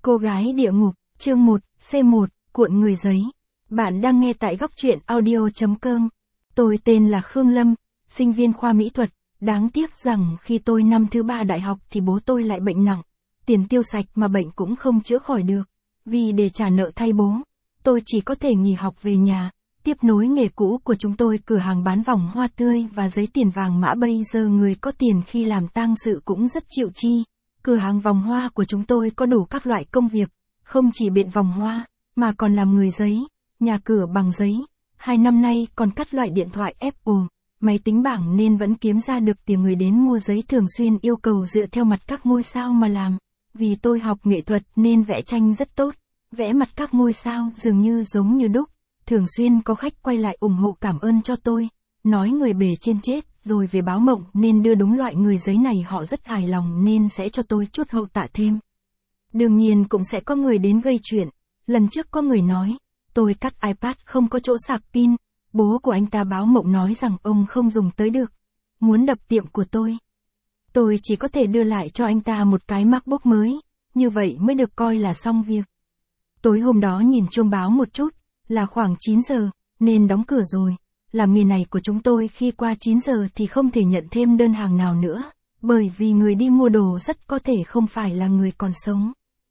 Cô gái địa ngục, chương 1, C1, cuộn người giấy. Bạn đang nghe tại góc truyện audio.com. Tôi tên là Khương Lâm, sinh viên khoa mỹ thuật. Đáng tiếc rằng khi tôi năm thứ 3 đại học thì bố tôi lại bệnh nặng. Tiền tiêu sạch mà bệnh cũng không chữa khỏi được. Vì để trả nợ thay bố, tôi chỉ có thể nghỉ học về nhà, tiếp nối nghề cũ của chúng tôi, cửa hàng bán vòng hoa tươi và giấy tiền vàng mã. Bây giờ người có tiền khi làm tang sự cũng rất chịu chi. Cửa hàng vòng hoa của chúng tôi có đủ các loại công việc, không chỉ biện vòng hoa, mà còn làm người giấy, nhà cửa bằng giấy. 2 năm nay còn cắt loại điện thoại Apple, máy tính bảng nên vẫn kiếm ra được tiền. Người đến mua giấy thường xuyên yêu cầu dựa theo mặt các ngôi sao mà làm. Vì tôi học nghệ thuật nên vẽ tranh rất tốt, vẽ mặt các ngôi sao dường như giống như đúc. Thường xuyên có khách quay lại ủng hộ cảm ơn cho tôi, nói người bề trên chết rồi về báo mộng nên đưa đúng loại người giấy này, họ rất hài lòng nên sẽ cho tôi chút hậu tạ thêm. Đương nhiên cũng sẽ có người đến gây chuyện. Lần trước có người nói, tôi cắt iPad không có chỗ sạc pin, bố của anh ta báo mộng nói rằng ông không dùng tới được, muốn đập tiệm của tôi. Tôi chỉ có thể đưa lại cho anh ta một cái MacBook mới, như vậy mới được coi là xong việc. Tối hôm đó nhìn chuông báo một chút, là khoảng 9 giờ, nên đóng cửa rồi. Làm nghề này của chúng tôi khi qua 9 giờ thì không thể nhận thêm đơn hàng nào nữa, bởi vì người đi mua đồ rất có thể không phải là người còn sống.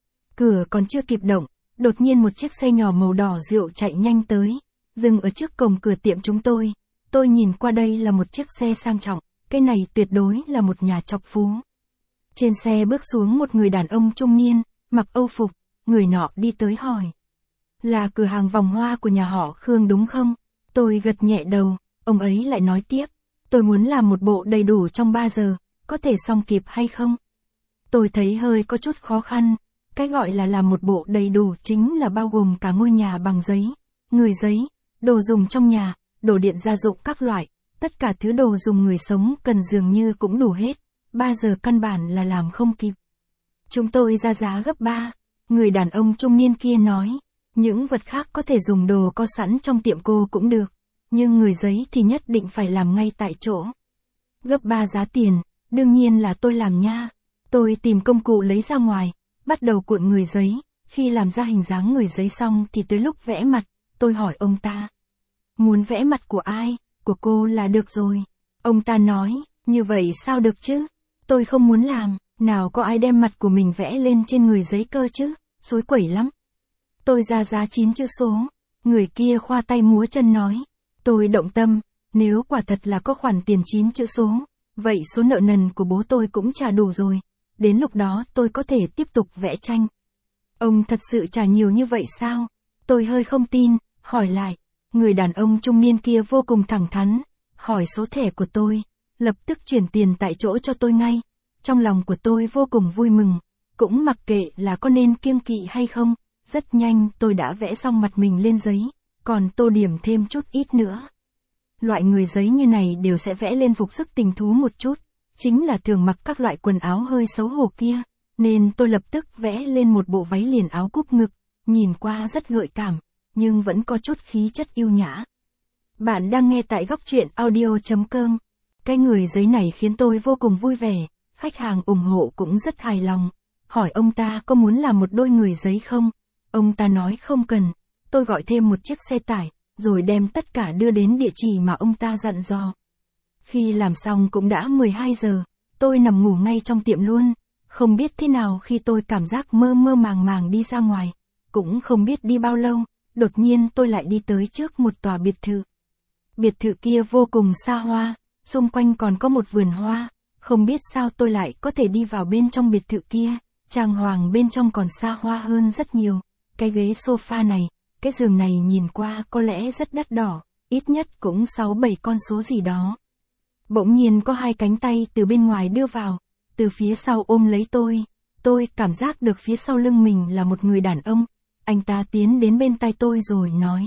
Cửa còn chưa kịp động, đột nhiên một chiếc xe nhỏ màu đỏ rượu chạy nhanh tới, dừng ở trước cổng cửa tiệm chúng tôi. Tôi nhìn qua, đây là một chiếc xe sang trọng, cái này tuyệt đối là một nhà trọc phú. Trên xe bước xuống một người đàn ông trung niên, mặc âu phục, người nọ đi tới hỏi. Là cửa hàng vòng hoa của nhà họ Khương đúng không? Tôi gật nhẹ đầu, ông ấy lại nói tiếp. Tôi muốn làm một bộ đầy đủ trong 3 giờ, có thể xong kịp hay không? Tôi thấy hơi có chút khó khăn. Cái gọi là làm một bộ đầy đủ chính là bao gồm cả ngôi nhà bằng giấy, người giấy, đồ dùng trong nhà, đồ điện gia dụng các loại, tất cả thứ đồ dùng người sống cần dường như cũng đủ hết. 3 giờ căn bản là làm không kịp. Chúng tôi ra giá gấp 3, người đàn ông trung niên kia nói. Những vật khác có thể dùng đồ có sẵn trong tiệm cô cũng được, nhưng người giấy thì nhất định phải làm ngay tại chỗ. Gấp 3 giá tiền, đương nhiên là tôi làm nha. Tôi tìm công cụ lấy ra ngoài, bắt đầu cuộn người giấy. Khi làm ra hình dáng người giấy xong thì tới lúc vẽ mặt, tôi hỏi ông ta. Muốn vẽ mặt của ai? Của cô là được rồi. Ông ta nói, như vậy sao được chứ? Tôi không muốn làm, nào có ai đem mặt của mình vẽ lên trên người giấy cơ chứ, xối quẩy lắm. Tôi ra giá 9 chữ số, người kia khoa tay múa chân nói. Tôi động tâm, nếu quả thật là có khoản tiền 9 chữ số, vậy số nợ nần của bố tôi cũng trả đủ rồi. Đến lúc đó tôi có thể tiếp tục vẽ tranh. Ông thật sự trả nhiều như vậy sao? Tôi hơi không tin, hỏi lại. Người đàn ông trung niên kia vô cùng thẳng thắn, hỏi số thẻ của tôi, lập tức chuyển tiền tại chỗ cho tôi ngay. Trong lòng của tôi vô cùng vui mừng, cũng mặc kệ là có nên kiêng kỵ hay không. Rất nhanh tôi đã vẽ xong mặt mình lên giấy, còn tô điểm thêm chút ít nữa. Loại người giấy như này đều sẽ vẽ lên phục sức tình thú một chút, chính là thường mặc các loại quần áo hơi xấu hổ kia, nên tôi lập tức vẽ lên một bộ váy liền áo cúp ngực, nhìn qua rất gợi cảm, nhưng vẫn có chút khí chất yêu nhã. Bạn đang nghe tại góc truyện audio.com. Cái người giấy này khiến tôi vô cùng vui vẻ, khách hàng ủng hộ cũng rất hài lòng. Hỏi ông ta có muốn làm một đôi người giấy không? Ông ta nói không cần. Tôi gọi thêm một chiếc xe tải, rồi đem tất cả đưa đến địa chỉ mà ông ta dặn dò. Khi làm xong cũng đã 12 giờ, tôi nằm ngủ ngay trong tiệm luôn. Không biết thế nào khi tôi cảm giác mơ mơ màng màng đi ra ngoài, cũng không biết đi bao lâu, đột nhiên tôi lại đi tới trước một tòa biệt thự. Biệt thự kia vô cùng xa hoa, xung quanh còn có một vườn hoa, không biết sao tôi lại có thể đi vào bên trong biệt thự kia, trang hoàng bên trong còn xa hoa hơn rất nhiều. Cái ghế sofa này, cái giường này nhìn qua có lẽ rất đắt đỏ, ít nhất cũng 6-7 con số gì đó. Bỗng nhiên có 2 cánh tay từ bên ngoài đưa vào, từ phía sau ôm lấy tôi cảm giác được phía sau lưng mình là một người đàn ông, anh ta tiến đến bên tai tôi rồi nói.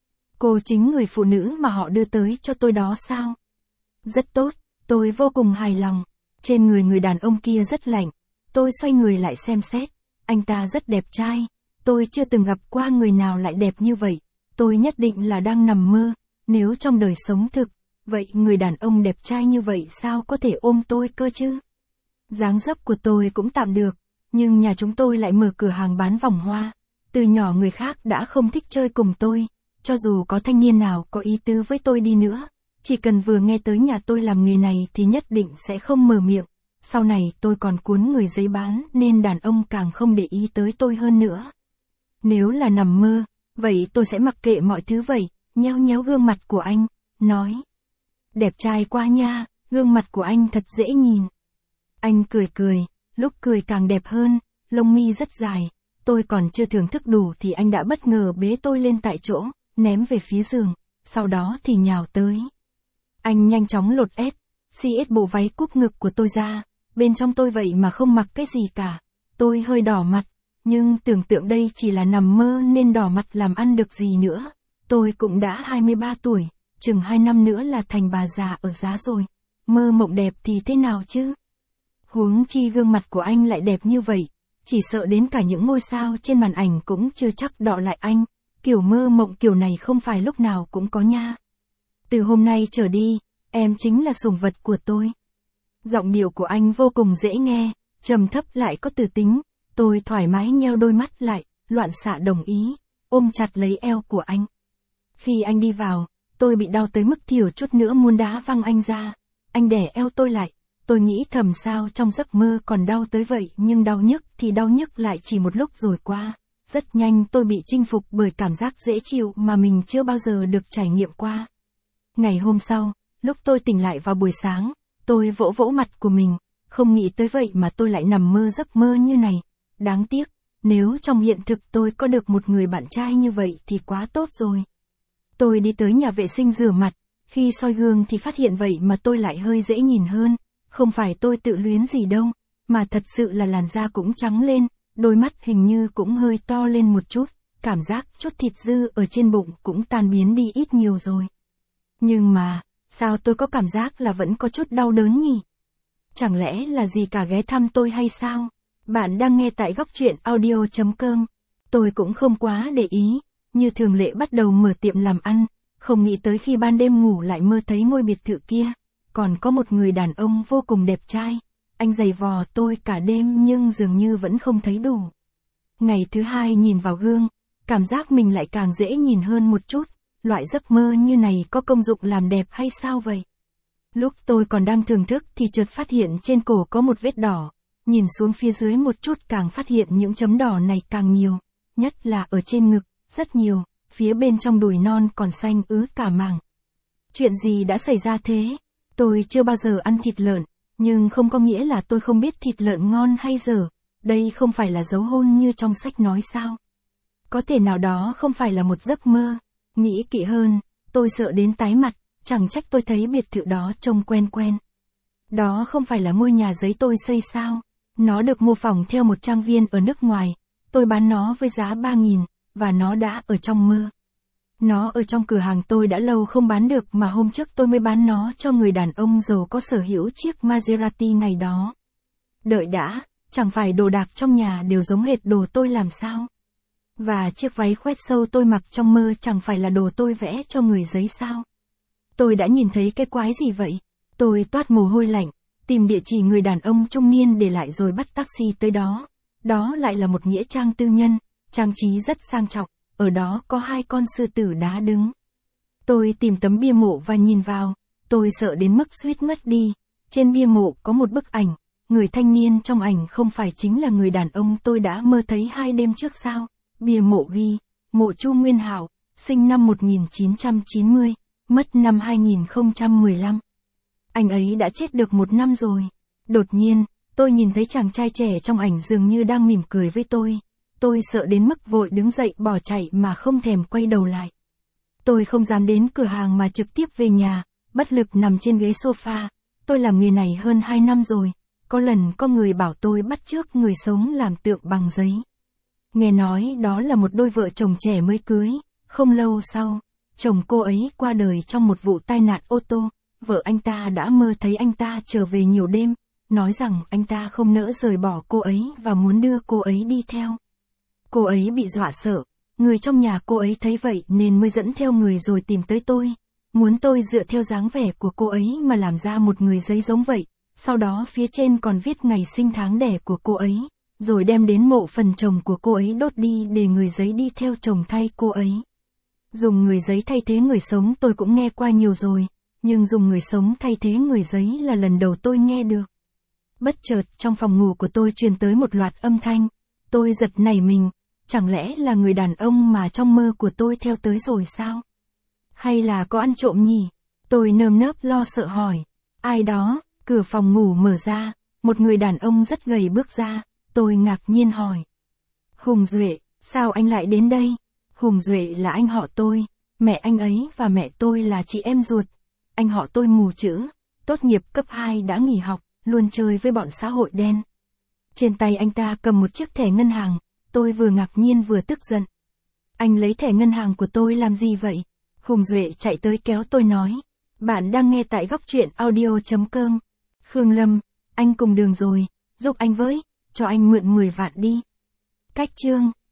Cô chính người phụ nữ mà họ đưa tới cho tôi đó sao? Rất tốt, tôi vô cùng hài lòng, trên người đàn ông kia rất lạnh, tôi xoay người lại xem xét, anh ta rất đẹp trai. Tôi chưa từng gặp qua người nào lại đẹp như vậy, tôi nhất định là đang nằm mơ, nếu trong đời sống thực, vậy người đàn ông đẹp trai như vậy sao có thể ôm tôi cơ chứ? Dáng dấp của tôi cũng tạm được, nhưng nhà chúng tôi lại mở cửa hàng bán vòng hoa. Từ nhỏ người khác đã không thích chơi cùng tôi, cho dù có thanh niên nào có ý tứ với tôi đi nữa, chỉ cần vừa nghe tới nhà tôi làm nghề này thì nhất định sẽ không mở miệng. Sau này tôi còn cuốn người giấy bán nên đàn ông càng không để ý tới tôi hơn nữa. Nếu là nằm mơ, vậy tôi sẽ mặc kệ mọi thứ vậy, nhéo nhéo gương mặt của anh, nói. Đẹp trai quá nha, gương mặt của anh thật dễ nhìn. Anh cười cười, lúc cười càng đẹp hơn, lông mi rất dài. Tôi còn chưa thưởng thức đủ thì anh đã bất ngờ bế tôi lên tại chỗ, ném về phía giường, sau đó thì nhào tới. Anh nhanh chóng lột xiết bộ váy cúp ngực của tôi ra, bên trong tôi vậy mà không mặc cái gì cả. Tôi hơi đỏ mặt, nhưng tưởng tượng đây chỉ là nằm mơ nên đỏ mặt làm ăn được gì nữa. Tôi cũng đã 23 tuổi, chừng 2 năm nữa là thành bà già ở giá rồi. Mơ mộng đẹp thì thế nào chứ? Huống chi gương mặt của anh lại đẹp như vậy, chỉ sợ đến cả những ngôi sao trên màn ảnh cũng chưa chắc đọ lại anh. Kiểu mơ mộng kiểu này không phải lúc nào cũng có nha. Từ hôm nay trở đi, em chính là sủng vật của tôi. Giọng điệu của anh vô cùng dễ nghe, trầm thấp lại có từ tính. Tôi thoải mái nheo đôi mắt lại, loạn xạ đồng ý, ôm chặt lấy eo của anh. Khi anh đi vào, tôi bị đau tới mức thiểu chút nữa muốn đá văng anh ra. Anh đè eo tôi lại, tôi nghĩ thầm sao trong giấc mơ còn đau tới vậy, nhưng đau nhức thì đau nhức lại chỉ một lúc rồi qua. Rất nhanh tôi bị chinh phục bởi cảm giác dễ chịu mà mình chưa bao giờ được trải nghiệm qua. Ngày hôm sau, lúc tôi tỉnh lại vào buổi sáng, tôi vỗ vỗ mặt của mình, không nghĩ tới vậy mà tôi lại nằm mơ giấc mơ như này. Đáng tiếc, nếu trong hiện thực tôi có được một người bạn trai như vậy thì quá tốt rồi. Tôi đi tới nhà vệ sinh rửa mặt, khi soi gương thì phát hiện vậy mà tôi lại hơi dễ nhìn hơn, không phải tôi tự luyến gì đâu, mà thật sự là làn da cũng trắng lên, đôi mắt hình như cũng hơi to lên một chút, cảm giác chút thịt dư ở trên bụng cũng tan biến đi ít nhiều rồi. Nhưng mà, sao tôi có cảm giác là vẫn có chút đau đớn nhỉ? Chẳng lẽ là gì cả ghé thăm tôi hay sao? Bạn đang nghe tại góc truyện audio.com. Tôi cũng không quá để ý, như thường lệ bắt đầu mở tiệm làm ăn, không nghĩ tới khi ban đêm ngủ lại mơ thấy ngôi biệt thự kia, còn có một người đàn ông vô cùng đẹp trai. Anh giày vò tôi cả đêm nhưng dường như vẫn không thấy đủ. Ngày thứ hai nhìn vào gương, cảm giác mình lại càng dễ nhìn hơn một chút, loại giấc mơ như này có công dụng làm đẹp hay sao vậy? Lúc tôi còn đang thưởng thức thì chợt phát hiện trên cổ có một vết đỏ, nhìn xuống phía dưới một chút càng phát hiện những chấm đỏ này càng nhiều, nhất là ở trên ngực, rất nhiều, phía bên trong đùi non còn xanh ứ cả màng. Chuyện gì đã xảy ra thế? Tôi chưa bao giờ ăn thịt lợn, nhưng không có nghĩa là tôi không biết thịt lợn ngon hay dở, đây không phải là dấu hôn như trong sách nói sao? Có thể nào đó không phải là một giấc mơ? Nghĩ kỹ hơn, tôi sợ đến tái mặt, chẳng trách tôi thấy biệt thự đó trông quen quen. Đó không phải là ngôi nhà giấy tôi xây sao? Nó được mô phỏng theo một trang viên ở nước ngoài, tôi bán nó với giá 3.000, và nó đã ở trong mơ. Nó ở trong cửa hàng tôi đã lâu không bán được mà hôm trước tôi mới bán nó cho người đàn ông giàu có sở hữu chiếc Maserati này đó. Đợi đã, chẳng phải đồ đạc trong nhà đều giống hệt đồ tôi làm sao? Và chiếc váy khoét sâu tôi mặc trong mơ chẳng phải là đồ tôi vẽ cho người giấy sao? Tôi đã nhìn thấy cái quái gì vậy? Tôi toát mồ hôi lạnh, tìm địa chỉ người đàn ông trung niên để lại rồi bắt taxi tới đó. Đó lại là một nghĩa trang tư nhân, trang trí rất sang trọng, ở đó có 2 con sư tử đá đứng. Tôi tìm tấm bia mộ và nhìn vào, tôi sợ đến mức suýt ngất đi. Trên bia mộ có một bức ảnh, người thanh niên trong ảnh không phải chính là người đàn ông tôi đã mơ thấy 2 đêm trước sao? Bia mộ ghi, mộ Chu Nguyên Hảo, sinh năm 1990, mất năm 2015. Anh ấy đã chết được 1 năm rồi. Đột nhiên, tôi nhìn thấy chàng trai trẻ trong ảnh dường như đang mỉm cười với tôi. Tôi sợ đến mức vội đứng dậy bỏ chạy mà không thèm quay đầu lại. Tôi không dám đến cửa hàng mà trực tiếp về nhà, bất lực nằm trên ghế sofa. Tôi làm nghề này hơn 2 năm rồi. Có lần có người bảo tôi bắt chước người sống làm tượng bằng giấy. Nghe nói đó là một đôi vợ chồng trẻ mới cưới. Không lâu sau, chồng cô ấy qua đời trong một vụ tai nạn ô tô. Vợ anh ta đã mơ thấy anh ta trở về nhiều đêm, nói rằng anh ta không nỡ rời bỏ cô ấy và muốn đưa cô ấy đi theo. Cô ấy bị dọa sợ, người trong nhà cô ấy thấy vậy nên mới dẫn theo người rồi tìm tới tôi, muốn tôi dựa theo dáng vẻ của cô ấy mà làm ra một người giấy giống vậy, sau đó phía trên còn viết ngày sinh tháng đẻ của cô ấy, rồi đem đến mộ phần chồng của cô ấy đốt đi để người giấy đi theo chồng thay cô ấy. Dùng người giấy thay thế người sống tôi cũng nghe qua nhiều rồi, nhưng dùng người sống thay thế người giấy là lần đầu tôi nghe được. Bất chợt trong phòng ngủ của tôi truyền tới một loạt âm thanh, tôi giật nảy mình, chẳng lẽ là người đàn ông mà trong mơ của tôi theo tới rồi sao? Hay là có ăn trộm nhỉ? Tôi nơm nớp lo sợ hỏi. Ai đó? Cửa phòng ngủ mở ra, một người đàn ông rất gầy bước ra, tôi ngạc nhiên hỏi. Hùng Duệ, sao anh lại đến đây? Hùng Duệ là anh họ tôi, mẹ anh ấy và mẹ tôi là chị em ruột. Anh họ tôi mù chữ, tốt nghiệp cấp 2 đã nghỉ học, luôn chơi với bọn xã hội đen. Trên tay anh ta cầm một chiếc thẻ ngân hàng, tôi vừa ngạc nhiên vừa tức giận. Anh lấy thẻ ngân hàng của tôi làm gì vậy? Hùng Duệ chạy tới kéo tôi nói. Bạn đang nghe tại Góc Truyện Audio.com. Khương Lâm, anh cùng đường rồi, giúp anh với, cho anh mượn 10 vạn đi. Cách chương.